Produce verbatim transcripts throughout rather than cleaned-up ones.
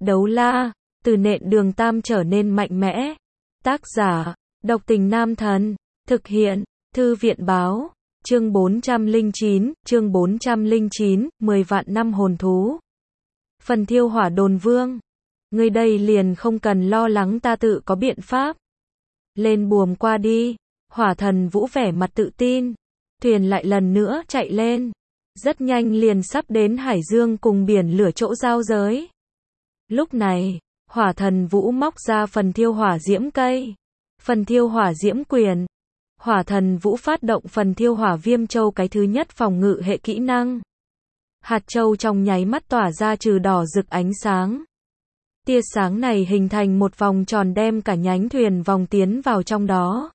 Đấu la, từ nện đường tam trở nên mạnh mẽ. Tác giả, Độc Tình Nam Thần. Thực hiện, Thư viện báo. Chương bốn trăm lẻ chín, chương bốn trăm lẻ chín, mười vạn năm hồn thú. Phần thiêu hỏa đồn vương. Ngươi đây liền không cần lo lắng, ta tự có biện pháp. Lên buồm qua đi. Hỏa thần Vũ vẻ mặt tự tin. Thuyền lại lần nữa chạy lên. Rất nhanh liền sắp đến hải dương cùng biển lửa chỗ giao giới. Lúc này, hỏa thần Vũ móc ra phần thiêu hỏa diễm cây. Phần thiêu hỏa diễm quyền. Hỏa thần Vũ phát động phần thiêu hỏa viêm châu, cái thứ nhất phòng ngự hệ kỹ năng. Hạt châu trong nháy mắt tỏa ra trừ đỏ rực ánh sáng. Tia sáng này hình thành một vòng tròn đem cả nhánh thuyền vòng tiến vào trong đó.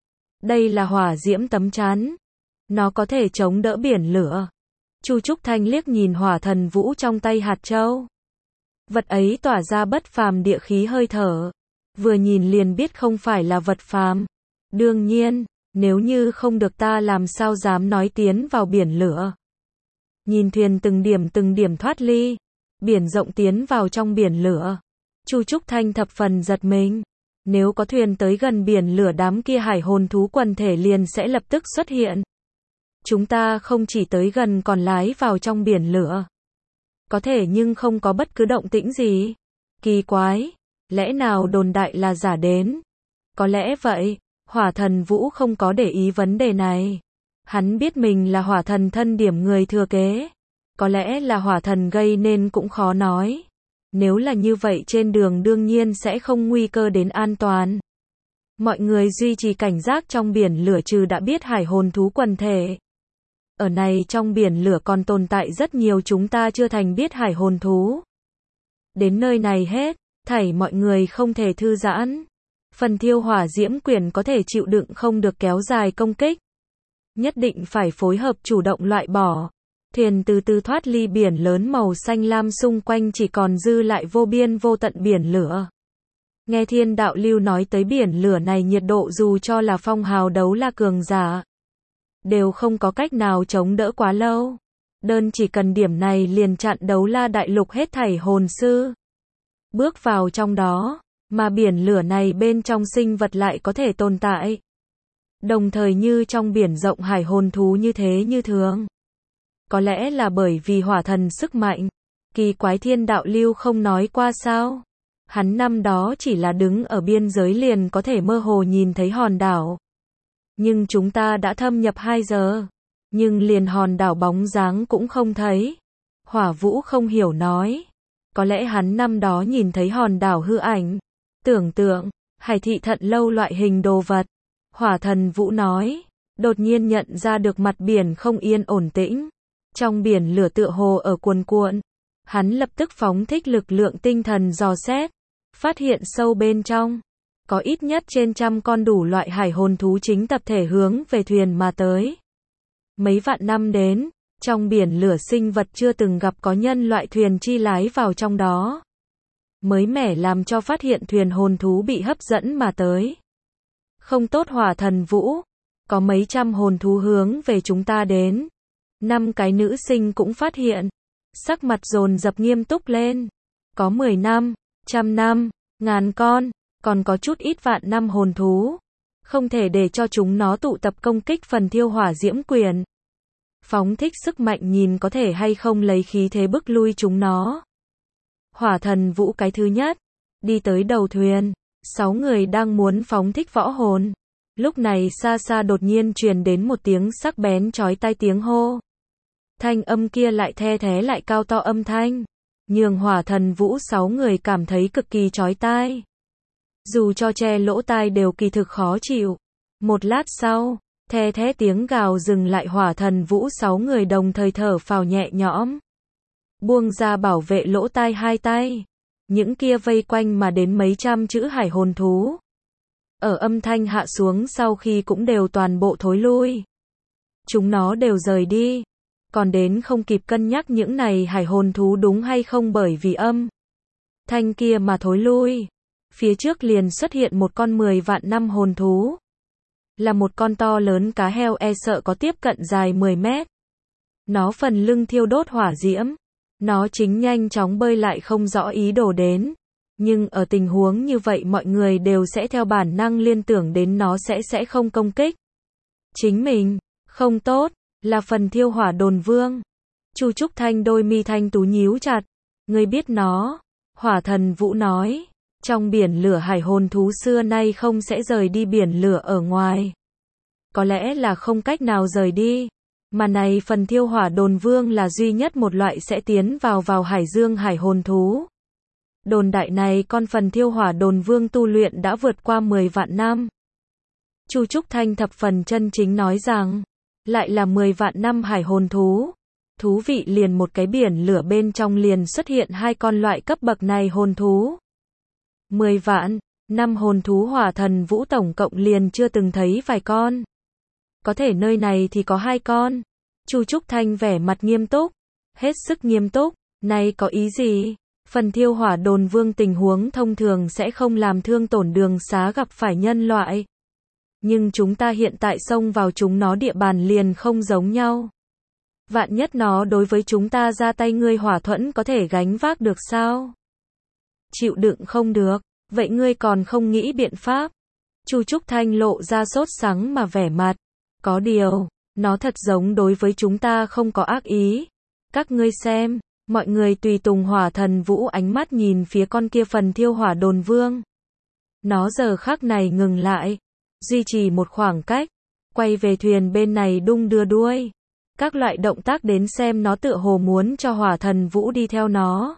Đây là hỏa diễm tấm chắn. Nó có thể chống đỡ biển lửa. Chu Trúc Thanh liếc nhìn hỏa thần Vũ trong tay hạt châu. Vật ấy tỏa ra bất phàm địa khí hơi thở. Vừa nhìn liền biết không phải là vật phàm. Đương nhiên, nếu như không được ta làm sao dám nói tiến vào biển lửa. Nhìn thuyền từng điểm từng điểm thoát ly. Biển rộng tiến vào trong biển lửa. Chu Trúc Thanh thập phần giật mình. Nếu có thuyền tới gần biển lửa, đám kia hải hồn thú quần thể liền sẽ lập tức xuất hiện. Chúng ta không chỉ tới gần còn lái vào trong biển lửa. Có thể nhưng không có bất cứ động tĩnh gì. Kỳ quái. Lẽ nào đồn đại là giả đến? Có lẽ vậy. Hỏa thần Vũ không có để ý vấn đề này. Hắn biết mình là hỏa thần thân điểm người thừa kế. Có lẽ là hỏa thần gây nên cũng khó nói. Nếu là như vậy trên đường đương nhiên sẽ không nguy cơ đến an toàn. Mọi người duy trì cảnh giác trong biển lửa, trừ đã biết hải hồn thú quần thể. Ở này trong biển lửa còn tồn tại rất nhiều chúng ta chưa thành biết hải hồn thú. Đến nơi này hết, thảy mọi người không thể thư giãn. Phần thiêu hỏa diễm quyền có thể chịu đựng không được kéo dài công kích. Nhất định phải phối hợp chủ động loại bỏ. Thuyền từ từ thoát ly biển lớn màu xanh lam, xung quanh chỉ còn dư lại vô biên vô tận biển lửa. Nghe Thiên Đạo Lưu nói tới biển lửa này nhiệt độ, dù cho là phong hào đấu la cường giả, đều không có cách nào chống đỡ quá lâu. Đơn chỉ cần điểm này liền chặn đấu la đại lục hết thảy hồn sư. Bước vào trong đó, mà biển lửa này bên trong sinh vật lại có thể tồn tại. Đồng thời như trong biển rộng hải hồn thú như thế như thường. Có lẽ là bởi vì hỏa thần sức mạnh. Kỳ quái, Thiên Đạo Lưu không nói qua sao? Hắn năm đó chỉ là đứng ở biên giới liền có thể mơ hồ nhìn thấy hòn đảo. Nhưng chúng ta đã thâm nhập hai giờ. Nhưng liền hòn đảo bóng dáng cũng không thấy. Hỏa Vũ không hiểu nói. Có lẽ hắn năm đó nhìn thấy hòn đảo hư ảnh. Tưởng tượng, hải thị thận lâu loại hình đồ vật. Hỏa thần Vũ nói. Đột nhiên nhận ra được mặt biển không yên ổn tĩnh. Trong biển lửa tựa hồ ở cuồn cuộn. Hắn lập tức phóng thích lực lượng tinh thần dò xét. Phát hiện sâu bên trong. Có ít nhất trên trăm con đủ loại hải hồn thú chính tập thể hướng về thuyền mà tới. Mấy vạn năm đến, trong biển lửa sinh vật chưa từng gặp có nhân loại thuyền chi lái vào trong đó. Mới mẻ làm cho phát hiện thuyền hồn thú bị hấp dẫn mà tới. Không tốt hỏa thần Vũ. Có mấy trăm hồn thú hướng về chúng ta đến. Năm cái nữ sinh cũng phát hiện. Sắc mặt dồn dập nghiêm túc lên. Có mười năm, trăm năm, ngàn con, còn có chút ít vạn năm hồn thú. Không thể để cho chúng nó tụ tập công kích phần thiêu hỏa diễm quyền. Phóng thích sức mạnh nhìn có thể hay không lấy khí thế bức lui chúng nó. Hỏa thần Vũ cái thứ nhất. Đi tới đầu thuyền. Sáu người đang muốn phóng thích võ hồn. Lúc này xa xa đột nhiên truyền đến một tiếng sắc bén chói tai tiếng hô. Thanh âm kia lại the thế lại cao to âm thanh. Nhường hỏa thần Vũ sáu người cảm thấy cực kỳ chói tai. Dù cho che lỗ tai đều kỳ thực khó chịu. Một lát sau, the thế tiếng gào dừng lại, hỏa thần Vũ sáu người đồng thời thở phào nhẹ nhõm. Buông ra bảo vệ lỗ tai hai tay. Những kia vây quanh mà đến mấy trăm chữ hải hồn thú. Ở âm thanh hạ xuống sau khi cũng đều toàn bộ thối lui. Chúng nó đều rời đi. Còn đến không kịp cân nhắc những này hải hồn thú đúng hay không, bởi vì âm thanh kia mà thối lui. Phía trước liền xuất hiện một con mười vạn năm hồn thú. Là một con to lớn cá heo, e sợ có tiếp cận dài mười mét. Nó phần lưng thiêu đốt hỏa diễm. Nó chính nhanh chóng bơi lại không rõ ý đồ đến. Nhưng ở tình huống như vậy mọi người đều sẽ theo bản năng liên tưởng đến nó sẽ sẽ không công kích chính mình. Không tốt, là phần thiêu hỏa đồn vương. Chu Trúc Thanh đôi mi thanh tú nhíu chặt. Ngươi biết nó. Hỏa thần Vũ nói. Trong biển lửa hải hồn thú xưa nay không sẽ rời đi biển lửa ở ngoài. Có lẽ là không cách nào rời đi. Mà này phần thiêu hỏa đồn vương là duy nhất một loại sẽ tiến vào vào hải dương hải hồn thú. Đồn đại này con phần thiêu hỏa đồn vương tu luyện đã vượt qua mười vạn năm. Chu Trúc Thanh thập phần chân chính nói rằng, lại là mười vạn năm hải hồn thú. Thú vị liền một cái biển lửa bên trong liền xuất hiện hai con loại cấp bậc này hồn thú. mười vạn năm hồn thú hỏa thần Vũ tổng cộng liền chưa từng thấy vài con. Có thể nơi này thì có hai con. Chu Trúc Thanh vẻ mặt nghiêm túc, hết sức nghiêm túc, này có ý gì? Phần thiêu hỏa đồn vương tình huống thông thường sẽ không làm thương tổn đường xá gặp phải nhân loại. Nhưng chúng ta hiện tại xông vào chúng nó địa bàn liền không giống nhau. Vạn nhất nó đối với chúng ta ra tay ngươi hỏa thuẫn có thể gánh vác được sao? Chịu đựng không được, vậy ngươi còn không nghĩ biện pháp? Chu Trúc Thanh lộ ra sốt sắng mà vẻ mặt. Có điều, nó thật giống đối với chúng ta không có ác ý. Các ngươi xem, mọi người tùy tùng hỏa thần Vũ ánh mắt nhìn phía con kia phần thiêu hỏa đồn vương. Nó giờ khắc này ngừng lại, duy trì một khoảng cách, quay về thuyền bên này đung đưa đuôi. Các loại động tác đến xem nó tựa hồ muốn cho hỏa thần Vũ đi theo nó.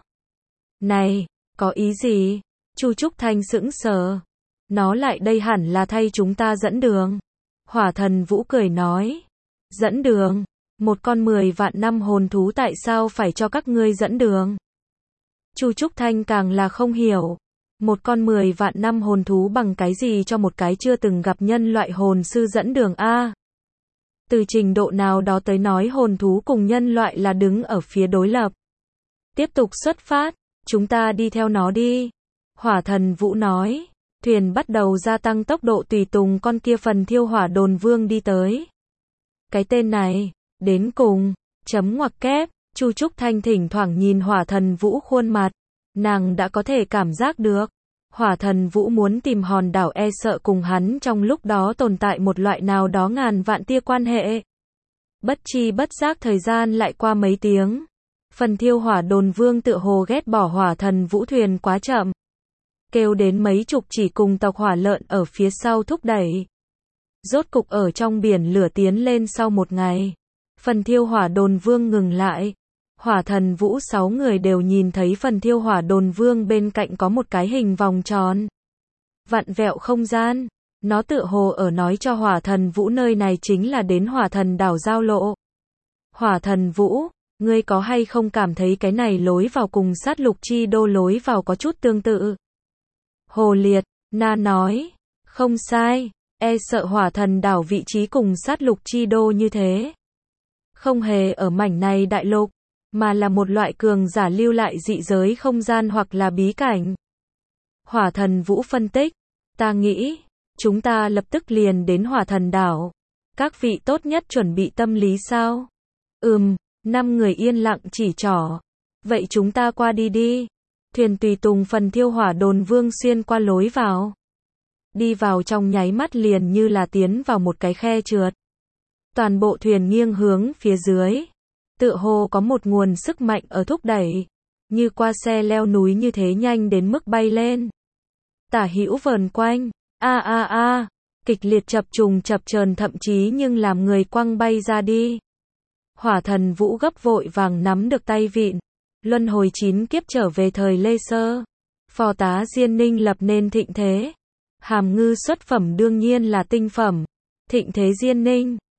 Này, có ý gì? Chu Trúc Thanh sững sờ. Nó lại đây hẳn là thay chúng ta dẫn đường. Hỏa thần Vũ cười nói. Dẫn đường? Một con mười vạn năm hồn thú tại sao phải cho các ngươi dẫn đường? Chu Trúc Thanh càng là không hiểu. Một con mười vạn năm hồn thú bằng cái gì cho một cái chưa từng gặp nhân loại hồn sư dẫn đường a? Từ trình độ nào đó tới nói hồn thú cùng nhân loại là đứng ở phía đối lập. Tiếp tục xuất phát, chúng ta đi theo nó đi. Hỏa thần Vũ nói. Thuyền bắt đầu gia tăng tốc độ tùy tùng con kia phần thiêu hỏa đồn vương đi tới. Cái tên này, đến cùng, chấm ngoặc kép, Chu Trúc Thanh thỉnh thoảng nhìn hỏa thần Vũ khuôn mặt. Nàng đã có thể cảm giác được. Hỏa thần Vũ muốn tìm hòn đảo e sợ cùng hắn trong lúc đó tồn tại một loại nào đó ngàn vạn tia quan hệ. Bất chi bất giác thời gian lại qua mấy tiếng. Phần thiêu hỏa đồn vương tựa hồ ghét bỏ hỏa thần Vũ thuyền quá chậm. Kêu đến mấy chục chỉ cùng tộc hỏa lợn ở phía sau thúc đẩy. Rốt cục ở trong biển lửa tiến lên sau một ngày. Phần thiêu hỏa đồn vương ngừng lại. Hỏa thần Vũ sáu người đều nhìn thấy phần thiêu hỏa đồn vương bên cạnh có một cái hình vòng tròn. Vặn vẹo không gian. Nó tựa hồ ở nói cho hỏa thần Vũ nơi này chính là đến hỏa thần đảo giao lộ. Hỏa thần Vũ, ngươi có hay không cảm thấy cái này lối vào cùng sát lục chi đô lối vào có chút tương tự? Hồ Liệt, Na nói, không sai, e sợ hỏa thần đảo vị trí cùng sát lục chi đô như thế. Không hề ở mảnh này đại lục, mà là một loại cường giả lưu lại dị giới không gian hoặc là bí cảnh. Hỏa thần Vũ phân tích, ta nghĩ, chúng ta lập tức liền đến hỏa thần đảo. Các vị tốt nhất chuẩn bị tâm lý sao? Ừm, năm người yên lặng chỉ trỏ. Vậy chúng ta qua đi đi. Thuyền tùy tùng phần thiêu hỏa đồn vương xuyên qua lối vào. Đi vào trong nháy mắt liền như là tiến vào một cái khe trượt. Toàn bộ thuyền nghiêng hướng phía dưới. Tựa hồ có một nguồn sức mạnh ở thúc đẩy. Như qua xe leo núi như thế nhanh đến mức bay lên. Tả hữu vờn quanh. A a a. Kịch liệt chập trùng chập chờn thậm chí nhưng làm người quăng bay ra đi. Hỏa thần Vũ gấp vội vàng nắm được tay vịn. Luân hồi chín kiếp trở về thời Lê Sơ. Phò tá Diên Ninh lập nên thịnh thế. Hàm ngư xuất phẩm đương nhiên là tinh phẩm. Thịnh thế Diên Ninh.